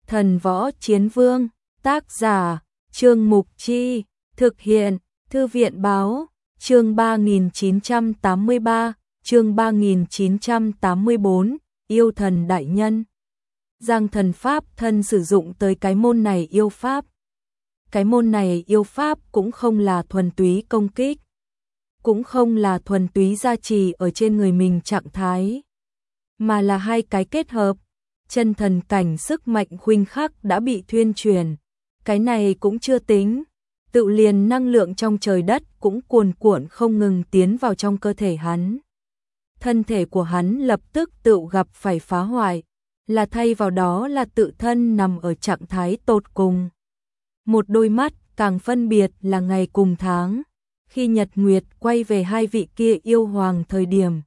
Thần Võ Chiến Vương, tác giả, Trương Mục Chi, thực hiện, Thư viện Báo, chương 3983, chương 3984, yêu thần đại nhân. Giang thần pháp thân sử dụng tới cái môn này yêu pháp. Cái môn này yêu pháp cũng không là thuần túy công kích, cũng không là thuần túy gia trì ở trên người mình trạng thái, mà là hai cái kết hợp. Chân thần cảnh sức mạnh khuynh khắc đã bị thuyên truyền, cái này cũng chưa tính, tự liền năng lượng trong trời đất cũng cuồn cuộn không ngừng tiến vào trong cơ thể hắn. Thân thể của hắn lập tức tự gặp phải phá hoại, là thay vào đó là tự thân nằm ở trạng thái tột cùng. Một đôi mắt càng phân biệt là ngày cùng tháng, khi Nhật Nguyệt quay về hai vị kia yêu hoàng thời điểm.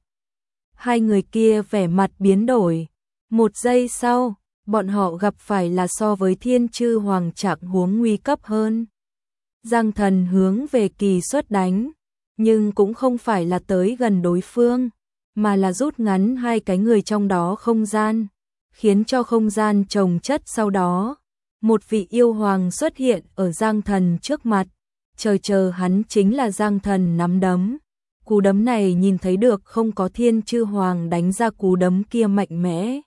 Hai người kia vẻ mặt biến đổi. Một giây sau, bọn họ gặp phải là so với Thiên Chư Hoàng trạng huống nguy cấp hơn. Giang thần hướng về kỳ xuất đánh, nhưng cũng không phải là tới gần đối phương, mà là rút ngắn hai cái người trong đó không gian, khiến cho không gian chồng chất. Sau đó, một vị yêu hoàng xuất hiện ở Giang thần trước mặt, chờ hắn chính là Giang thần nắm đấm. Cú đấm này nhìn thấy được không có Thiên Chư Hoàng đánh ra cú đấm kia mạnh mẽ,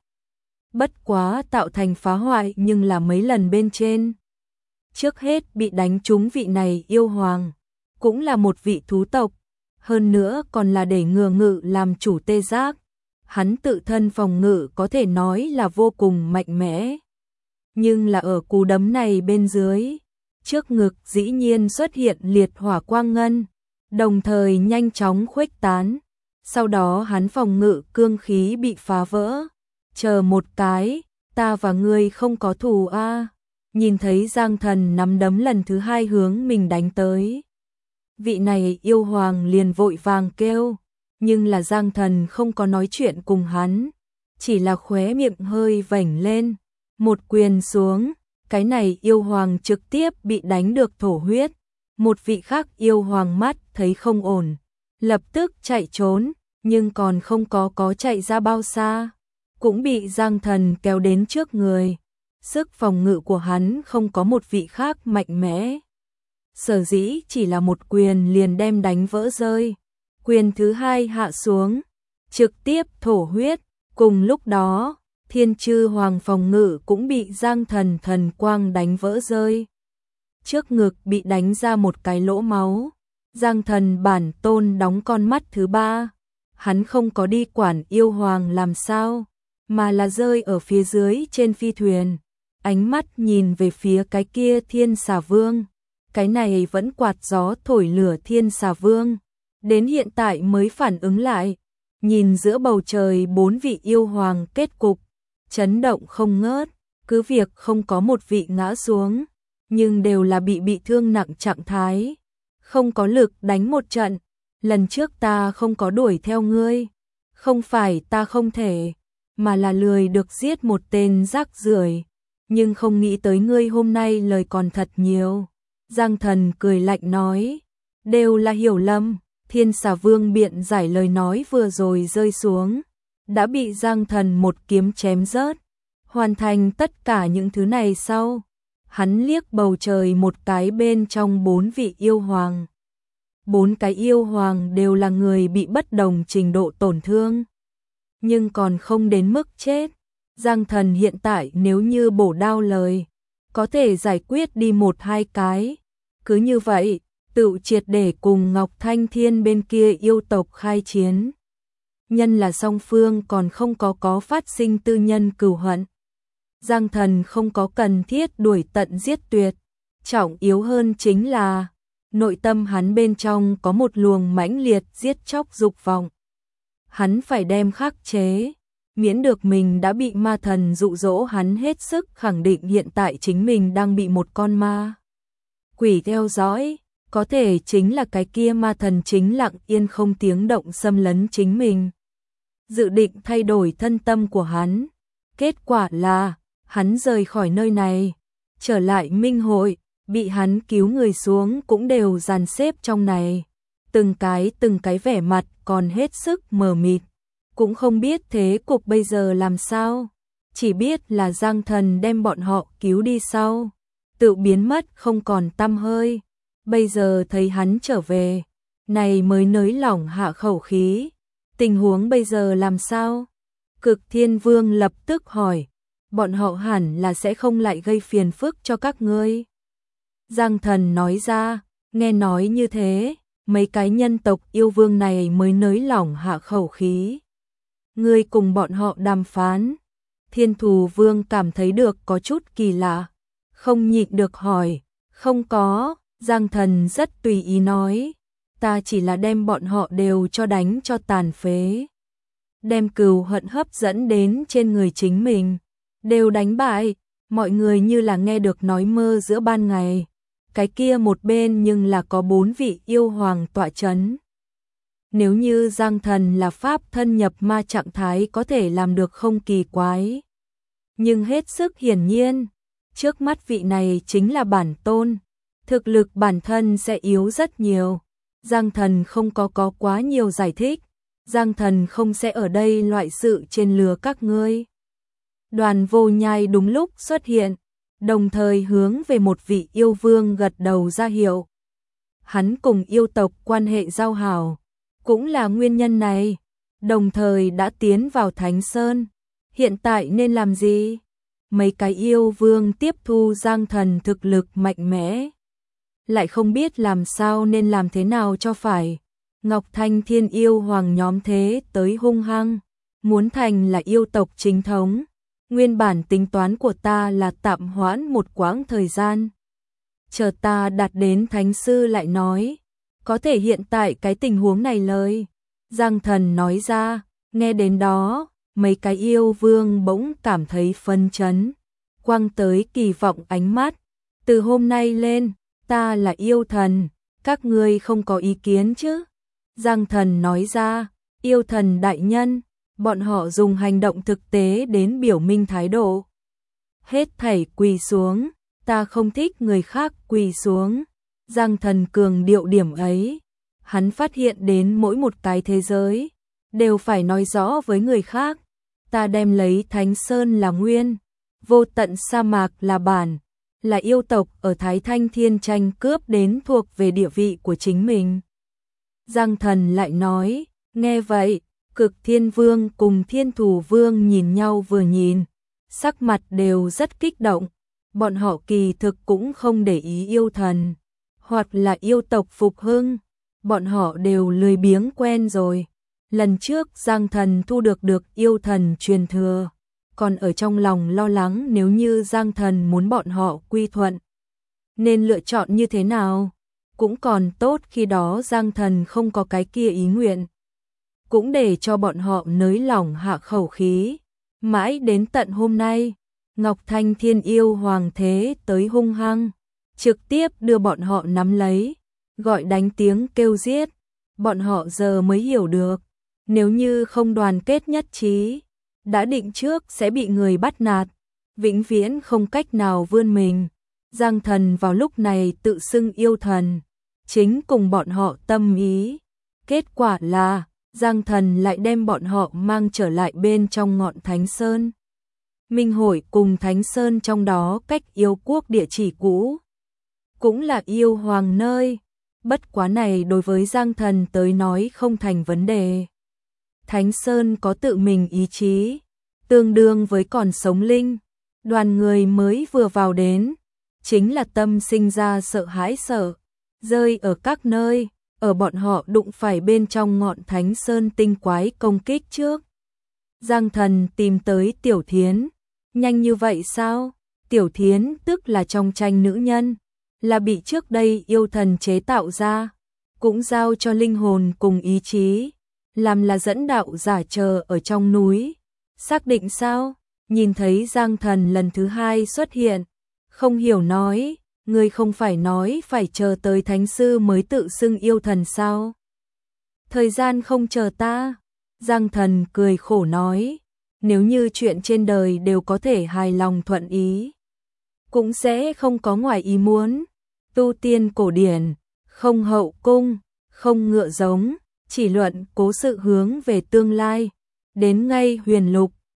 bất quá tạo thành phá hoại nhưng là mấy lần bên trên. Trước hết bị đánh trúng vị này yêu hoàng, cũng là một vị thú tộc, hơn nữa còn là để ngừa ngự làm chủ tê giác. Hắn tự thân phòng ngự có thể nói là vô cùng mạnh mẽ. Nhưng là ở cú đấm này bên dưới, trước ngực dĩ nhiên xuất hiện liệt hỏa quang ngân, đồng thời nhanh chóng khuếch tán. Sau đó hắn phòng ngự cương khí bị phá vỡ. Chờ một cái, ta và ngươi không có thù a. Nhìn thấy Giang thần nắm đấm lần thứ hai hướng mình đánh tới, vị này yêu hoàng liền vội vàng kêu, nhưng là Giang thần không có nói chuyện cùng hắn, chỉ là khóe miệng hơi vểnh lên, một quyền xuống, cái này yêu hoàng trực tiếp bị đánh được thổ huyết. Một vị khác yêu hoàng mắt thấy không ổn, lập tức chạy trốn, nhưng còn không có chạy ra bao xa, cũng bị Giang thần kéo đến trước người. Sức phòng ngự của hắn không có một vị khác mạnh mẽ, sở dĩ chỉ là một quyền liền đem đánh vỡ rơi. Quyền thứ hai hạ xuống, trực tiếp thổ huyết. Cùng lúc đó, Thiên Chư Hoàng phòng ngự cũng bị Giang thần thần quang đánh vỡ rơi. Trước ngực bị đánh ra một cái lỗ máu. Giang thần bản tôn đóng con mắt thứ ba, hắn không có đi quản yêu hoàng làm sao, mà là rơi ở phía dưới trên phi thuyền, ánh mắt nhìn về phía cái kia Thiên Xà Vương. Cái này vẫn quạt gió thổi lửa Thiên Xà Vương, đến hiện tại mới phản ứng lại, nhìn giữa bầu trời bốn vị yêu hoàng kết cục, chấn động không ngớt. Cứ việc không có một vị ngã xuống, nhưng đều là bị thương nặng trạng thái, không có lực đánh một trận. Lần trước ta không có đuổi theo ngươi, không phải ta không thể, mà là lười được giết một tên rác rưởi, nhưng không nghĩ tới ngươi hôm nay lời còn thật nhiều. Giang thần cười lạnh nói, đều là hiểu lầm. Thiên Xà Vương biện giải lời nói vừa rồi rơi xuống, đã bị Giang thần một kiếm chém rớt. Hoàn thành tất cả những thứ này sau, hắn liếc bầu trời một cái bên trong bốn vị yêu hoàng. Bốn cái yêu hoàng đều là người bị bất đồng trình độ tổn thương, nhưng còn không đến mức chết. Giang thần hiện tại nếu như bổ đao lời, có thể giải quyết đi một hai cái. Cứ như vậy, tự triệt để cùng Ngọc Thanh Thiên bên kia yêu tộc khai chiến. Nhân là song phương còn không có phát sinh tư nhân cừu hận, Giang thần không có cần thiết đuổi tận giết tuyệt. Trọng yếu hơn chính là nội tâm hắn bên trong có một luồng mãnh liệt giết chóc dục vọng. Hắn phải đem khắc chế, miễn được mình đã bị ma thần dụ dỗ. Hắn hết sức khẳng định hiện tại chính mình đang bị một con ma quỷ theo dõi, có thể chính là cái kia ma thần chính lặng yên không tiếng động xâm lấn chính mình. Dự định thay đổi thân tâm của hắn, kết quả là hắn rời khỏi nơi này, trở lại Minh Hội, bị hắn cứu người xuống cũng đều dàn xếp trong này. Từng cái vẻ mặt còn hết sức mờ mịt, cũng không biết thế cục bây giờ làm sao. chỉ biết là Giang Thần đem bọn họ cứu đi sau, tự biến mất không còn tăm hơi. Bây giờ thấy hắn trở về, này mới nới lỏng hạ khẩu khí. Tình huống bây giờ làm sao? Cực Thiên Vương lập tức hỏi, bọn họ hẳn là sẽ không lại gây phiền phức cho các ngươi. Giang Thần nói ra, nghe nói như thế, mấy cái nhân tộc yêu vương này mới nới lỏng hạ khẩu khí. Ngươi cùng bọn họ đàm phán. Thiên Thù Vương cảm thấy được có chút kỳ lạ, không nhịn được hỏi, không có. Giang Thần rất tùy ý nói, ta chỉ là đem bọn họ đều cho đánh cho tàn phế. Đem cừu hận hấp dẫn đến trên người chính mình, đều đánh bại. Mọi người như là nghe được nói mơ giữa ban ngày. Cái kia một bên nhưng là có 4 vị yêu hoàng tọa chấn. Nếu như Giang Thần là pháp thân nhập ma trạng thái có thể làm được không kỳ quái. Nhưng hết sức hiển nhiên, trước mắt vị này chính là bản tôn. Thực lực bản thân sẽ yếu rất nhiều. Giang Thần không có quá nhiều giải thích. Giang Thần không sẽ ở đây loại sự trên lừa các ngươi. Đoàn Vô Nhai đúng lúc xuất hiện, đồng thời hướng về một vị yêu vương gật đầu ra hiệu. Hắn cùng yêu tộc quan hệ giao hảo, cũng là nguyên nhân này, đồng thời đã tiến vào Thánh Sơn. Hiện tại nên làm gì? Mấy cái yêu vương tiếp thu Giang Thần thực lực mạnh mẽ, lại không biết làm sao nên làm thế nào cho phải. Ngọc Thanh Thiên yêu hoàng nhóm thế tới hung hăng, muốn thành là yêu tộc chính thống. Nguyên bản tính toán của ta là tạm hoãn một quãng thời gian, chờ ta đạt đến thánh sư lại nói. Có thể hiện tại cái tình huống này lời. Giang Thần nói ra, nghe đến đó, mấy cái yêu vương bỗng cảm thấy phân chấn, quăng tới kỳ vọng ánh mắt. Từ hôm nay lên, ta là yêu thần, các ngươi không có ý kiến chứ? Giang Thần nói ra, yêu thần đại nhân. Bọn họ dùng hành động thực tế đến biểu minh thái độ. Hết thảy quỳ xuống, ta không thích người khác quỳ xuống. Giang Thần cường điệu điểm ấy. Hắn phát hiện đến mỗi một cái thế giới, đều phải nói rõ với người khác. Ta đem lấy Thánh Sơn là nguyên, vô tận sa mạc là bản, là yêu tộc ở Thái Thanh Thiên tranh cướp đến thuộc về địa vị của chính mình. Giang Thần lại nói, nghe vậy, Cực Thiên Vương cùng Thiên Thù Vương nhìn nhau vừa nhìn, sắc mặt đều rất kích động. Bọn họ kỳ thực cũng không để ý yêu thần, hoặc là yêu tộc phục hưng. Bọn họ đều lười biếng quen rồi. Lần trước Giang Thần thu được yêu thần truyền thừa, còn ở trong lòng lo lắng nếu như Giang Thần muốn bọn họ quy thuận, nên lựa chọn như thế nào. Cũng còn tốt khi đó Giang Thần không có cái kia ý nguyện, cũng để cho bọn họ nới lỏng hạ khẩu khí. Mãi đến tận hôm nay, Ngọc Thanh Thiên yêu hoàng thế tới hung hăng, trực tiếp đưa bọn họ nắm lấy, gọi đánh tiếng kêu giết. Bọn họ giờ mới hiểu được, nếu như không đoàn kết nhất trí, đã định trước sẽ bị người bắt nạt, vĩnh viễn không cách nào vươn mình. Giang Thần vào lúc này tự xưng yêu thần, chính cùng bọn họ tâm ý. Kết quả là Giang Thần lại đem bọn họ mang trở lại bên trong ngọn Thánh Sơn. Minh Hội cùng Thánh Sơn trong đó cách yêu quốc địa chỉ cũ, cũng là yêu hoàng nơi. Bất quá này đối với Giang Thần tới nói không thành vấn đề. Thánh Sơn có tự mình ý chí, tương đương với còn sống linh. Đoàn người mới vừa vào đến, chính là tâm sinh ra sợ hãi sợ, rơi ở các nơi. Ở bọn họ đụng phải bên trong ngọn Thánh Sơn tinh quái công kích trước. Giang Thần tìm tới Tiểu Thiến. Nhanh như vậy sao? Tiểu Thiến tức là trong tranh nữ nhân, là bị trước đây yêu thần chế tạo ra, cũng giao cho linh hồn cùng ý chí, làm là dẫn đạo giả chờ ở trong núi. Xác định sao? Nhìn thấy Giang Thần lần thứ hai xuất hiện, không hiểu nói, ngươi không phải nói phải chờ tới thánh sư mới tự xưng yêu thần sao? Thời gian không chờ ta. Giang Thần cười khổ nói, nếu như chuyện trên đời đều có thể hài lòng thuận ý, cũng sẽ không có ngoài ý muốn. Tu tiên cổ điển, không hậu cung, không ngựa giống, chỉ luận cố sự hướng về tương lai. Đến ngay huyền lục,